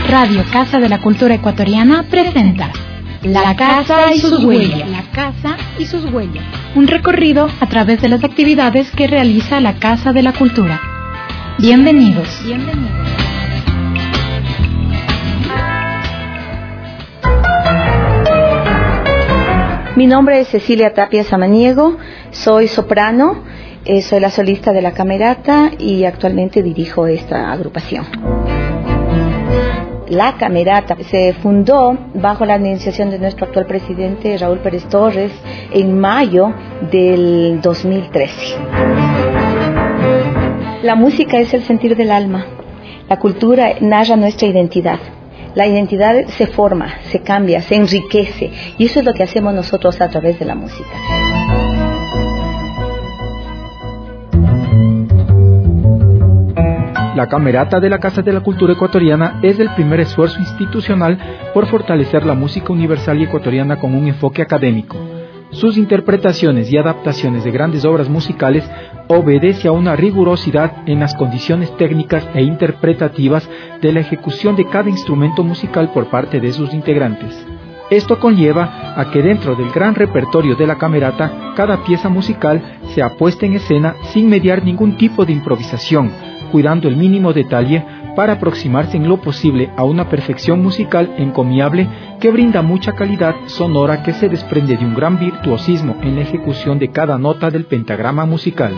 Radio Casa de la Cultura Ecuatoriana presenta La Casa y sus huellas. La Casa y sus huellas. Un recorrido a través de las actividades que realiza la Casa de la Cultura. Bienvenidos. Mi nombre es Cecilia Tapia Samaniego, soy soprano, soy la solista de la Camerata y actualmente dirijo esta agrupación. La Camerata se fundó bajo la administración de nuestro actual presidente Raúl Pérez Torres en mayo del 2013. La música es el sentir del alma, la cultura narra nuestra identidad. La identidad se forma, se cambia, se enriquece y eso es lo que hacemos nosotros a través de la música. La Camerata de la Casa de la Cultura Ecuatoriana es el primer esfuerzo institucional por fortalecer la música universal y ecuatoriana con un enfoque académico. Sus interpretaciones y adaptaciones de grandes obras musicales obedece a una rigurosidad en las condiciones técnicas e interpretativas de la ejecución de cada instrumento musical por parte de sus integrantes. Esto conlleva a que dentro del gran repertorio de la Camerata, cada pieza musical sea puesta en escena sin mediar ningún tipo de improvisación, cuidando el mínimo detalle para aproximarse en lo posible a una perfección musical encomiable que brinda mucha calidad sonora que se desprende de un gran virtuosismo en la ejecución de cada nota del pentagrama musical.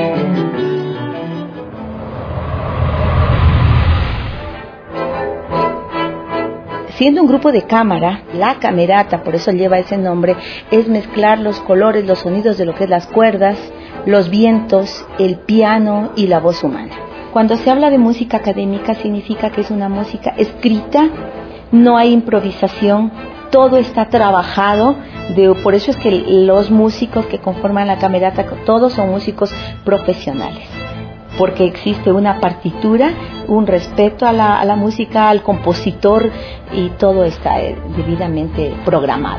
Siendo un grupo de cámara, la Camerata, por eso lleva ese nombre, es mezclar los colores, los sonidos de lo que es las cuerdas, los vientos, el piano y la voz humana. Cuando se habla de música académica significa que es una música escrita, no hay improvisación, todo está trabajado, por eso es que los músicos que conforman la Camerata, todos son músicos profesionales, porque existe una partitura, un respeto a la música, al compositor y todo está debidamente programado.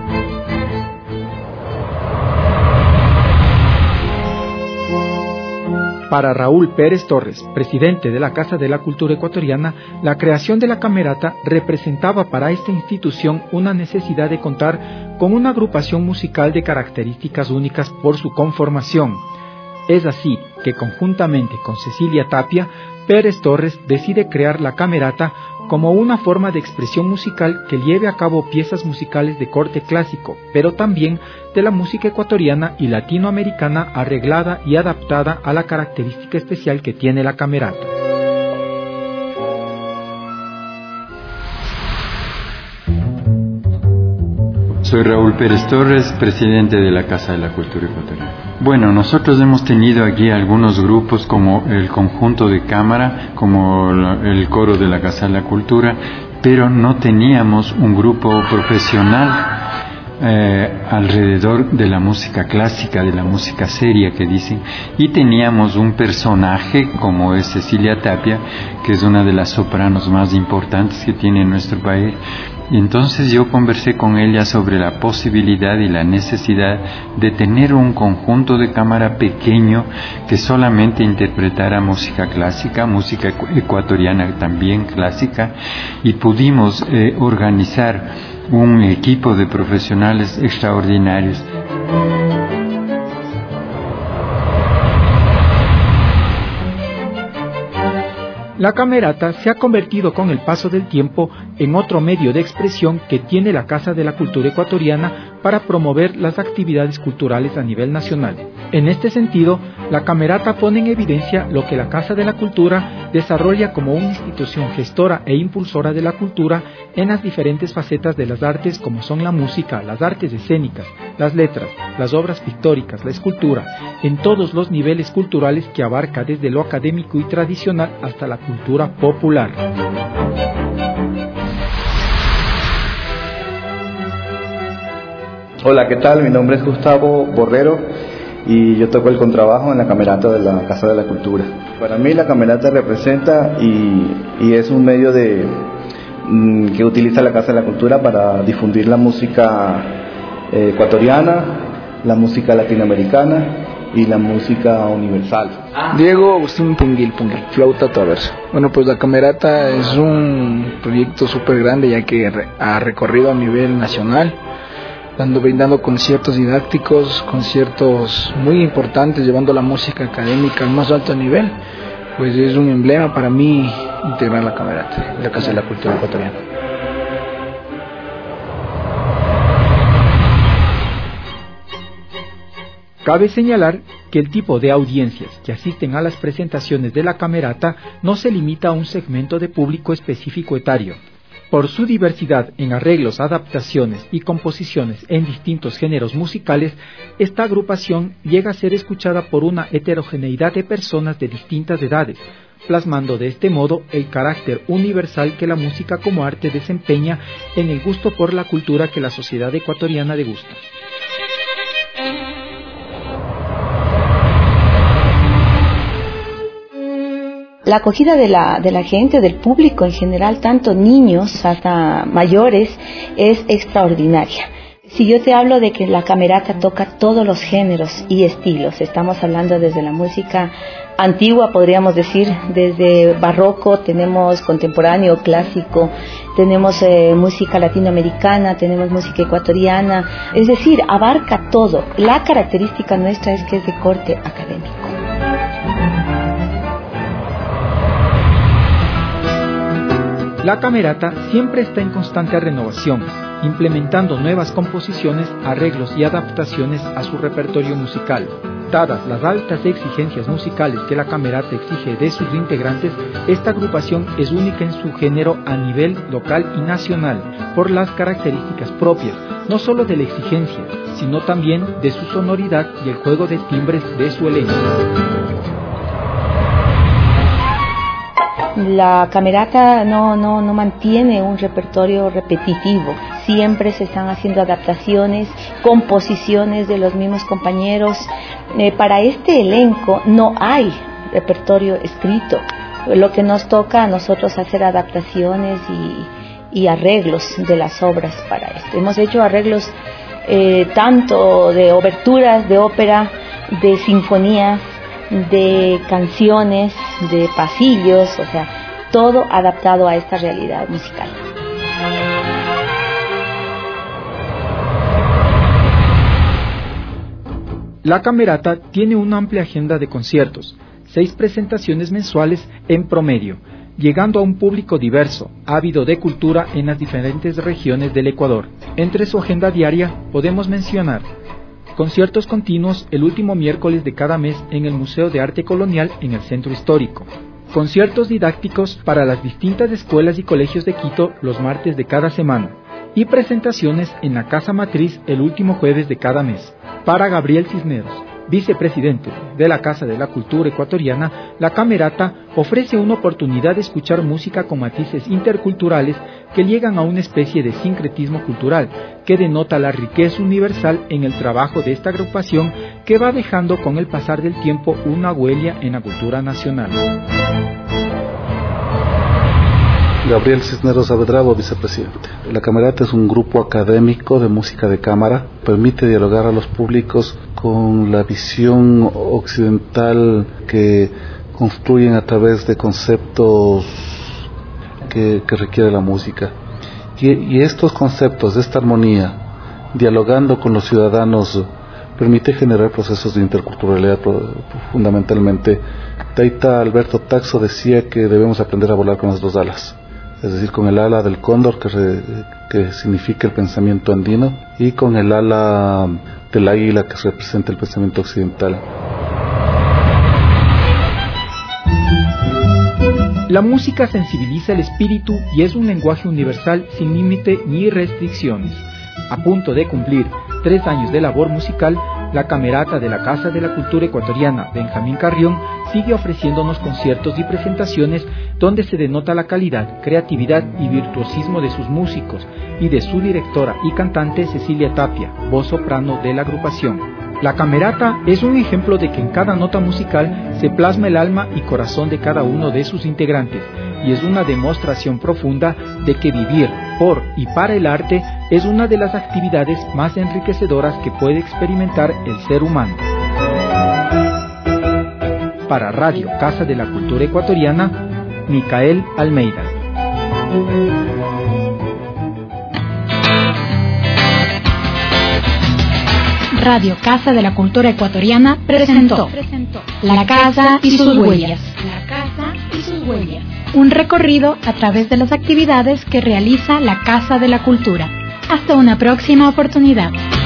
Para Raúl Pérez Torres, presidente de la Casa de la Cultura Ecuatoriana, la creación de la Camerata representaba para esta institución una necesidad de contar con una agrupación musical de características únicas por su conformación. Es así que conjuntamente con Cecilia Tapia, Pérez Torres decide crear la Camerata como una forma de expresión musical que lleve a cabo piezas musicales de corte clásico, pero también de la música ecuatoriana y latinoamericana arreglada y adaptada a la característica especial que tiene la Camerata. Soy Raúl Pérez Torres, presidente de la Casa de la Cultura Ecuatoriana. Bueno, nosotros hemos tenido aquí algunos grupos como el conjunto de cámara, como el coro de la Casa de la Cultura, pero no teníamos un grupo profesional alrededor de la música clásica, de la música seria que dicen, y teníamos un personaje como es Cecilia Tapia, que es una de las sopranos más importantes que tiene nuestro país. Y entonces yo conversé con ella sobre la posibilidad y la necesidad de tener un conjunto de cámara pequeño que solamente interpretara música clásica, música ecuatoriana también clásica, y pudimos organizar un equipo de profesionales extraordinarios. La Camerata se ha convertido con el paso del tiempo en otro medio de expresión que tiene la Casa de la Cultura Ecuatoriana para promover las actividades culturales a nivel nacional. En este sentido, la Camerata pone en evidencia lo que la Casa de la Cultura desarrolla como una institución gestora e impulsora de la cultura en las diferentes facetas de las artes como son la música, las artes escénicas, las letras, las obras pictóricas, la escultura, en todos los niveles culturales que abarca desde lo académico y tradicional hasta la cultura popular. Hola, ¿qué tal? Mi nombre es Gustavo Borrero y yo toco el contrabajo en la Camerata de la Casa de la Cultura. Para mí la Camerata representa y es un medio que utiliza la Casa de la Cultura para difundir la música ecuatoriana, la música latinoamericana y la música universal. Diego Agustín Punguil, flauta traverso. Bueno, pues la Camerata es un proyecto súper grande, ya que ha recorrido a nivel nacional, brindando conciertos didácticos, conciertos muy importantes, llevando la música académica al más alto nivel. Pues es un emblema para mí integrar la Camerata, la Casa de la Cultura Ecuatoriana. Cabe señalar que el tipo de audiencias que asisten a las presentaciones de la Camerata no se limita a un segmento de público específico etario. Por su diversidad en arreglos, adaptaciones y composiciones en distintos géneros musicales, esta agrupación llega a ser escuchada por una heterogeneidad de personas de distintas edades, plasmando de este modo el carácter universal que la música como arte desempeña en el gusto por la cultura que la sociedad ecuatoriana degusta. La acogida de la gente, del público en general, tanto niños hasta mayores, es extraordinaria. Si yo te hablo de que la Camerata toca todos los géneros y estilos, estamos hablando desde la música antigua, podríamos decir, desde barroco, tenemos contemporáneo, clásico, tenemos música latinoamericana, tenemos música ecuatoriana, es decir, abarca todo. La característica nuestra es que es de corte académico. La Camerata siempre está en constante renovación, implementando nuevas composiciones, arreglos y adaptaciones a su repertorio musical. Dadas las altas exigencias musicales que la Camerata exige de sus integrantes, esta agrupación es única en su género a nivel local y nacional, por las características propias, no solo de la exigencia, sino también de su sonoridad y el juego de timbres de su elenco. La Camerata no mantiene un repertorio repetitivo, siempre se están haciendo adaptaciones, composiciones de los mismos compañeros. Para este elenco no hay repertorio escrito, lo que nos toca a nosotros hacer adaptaciones y arreglos de las obras para esto. Hemos hecho arreglos tanto de oberturas, de ópera, de sinfonías, de canciones, de pasillos, o sea, todo adaptado a esta realidad musical. La Camerata tiene una amplia agenda de conciertos, 6 presentaciones mensuales en promedio, llegando a un público diverso, ávido de cultura en las diferentes regiones del Ecuador. Entre su agenda diaria podemos mencionar conciertos continuos el último miércoles de cada mes en el Museo de Arte Colonial en el Centro Histórico. Conciertos didácticos para las distintas escuelas y colegios de Quito los martes de cada semana. Y presentaciones en la Casa Matriz el último jueves de cada mes. Para Gabriel Cisneros, vicepresidente de la Casa de la Cultura Ecuatoriana, la Camerata ofrece una oportunidad de escuchar música con matices interculturales que llegan a una especie de sincretismo cultural que denota la riqueza universal en el trabajo de esta agrupación que va dejando con el pasar del tiempo una huella en la cultura nacional. Gabriel Cisneros Saavedra, vicepresidente. La Camerata es un grupo académico de música de cámara, permite dialogar a los públicos con la visión occidental que construyen a través de conceptos que requiere la música. Y estos conceptos, esta armonía, dialogando con los ciudadanos, permite generar procesos de interculturalidad fundamentalmente. Taita Alberto Taxo decía que debemos aprender a volar con las dos alas. Es decir, con el ala del cóndor, que significa el pensamiento andino, y con el ala del águila, que representa el pensamiento occidental. La música sensibiliza el espíritu y es un lenguaje universal sin límite ni restricciones. A punto de cumplir 3 años de labor musical, la Camerata de la Casa de la Cultura Ecuatoriana, Benjamín Carrión, sigue ofreciéndonos conciertos y presentaciones donde se denota la calidad, creatividad y virtuosismo de sus músicos y de su directora y cantante Cecilia Tapia, voz soprano de la agrupación. La Camerata es un ejemplo de que en cada nota musical se plasma el alma y corazón de cada uno de sus integrantes, y es una demostración profunda de que vivir por y para el arte es una de las actividades más enriquecedoras que puede experimentar el ser humano. Para Radio Casa de la Cultura Ecuatoriana, Micael Almeida. Radio Casa de la Cultura Ecuatoriana presentó La Casa y sus huellas. La Casa y sus huellas. Un recorrido a través de las actividades que realiza la Casa de la Cultura. Hasta una próxima oportunidad.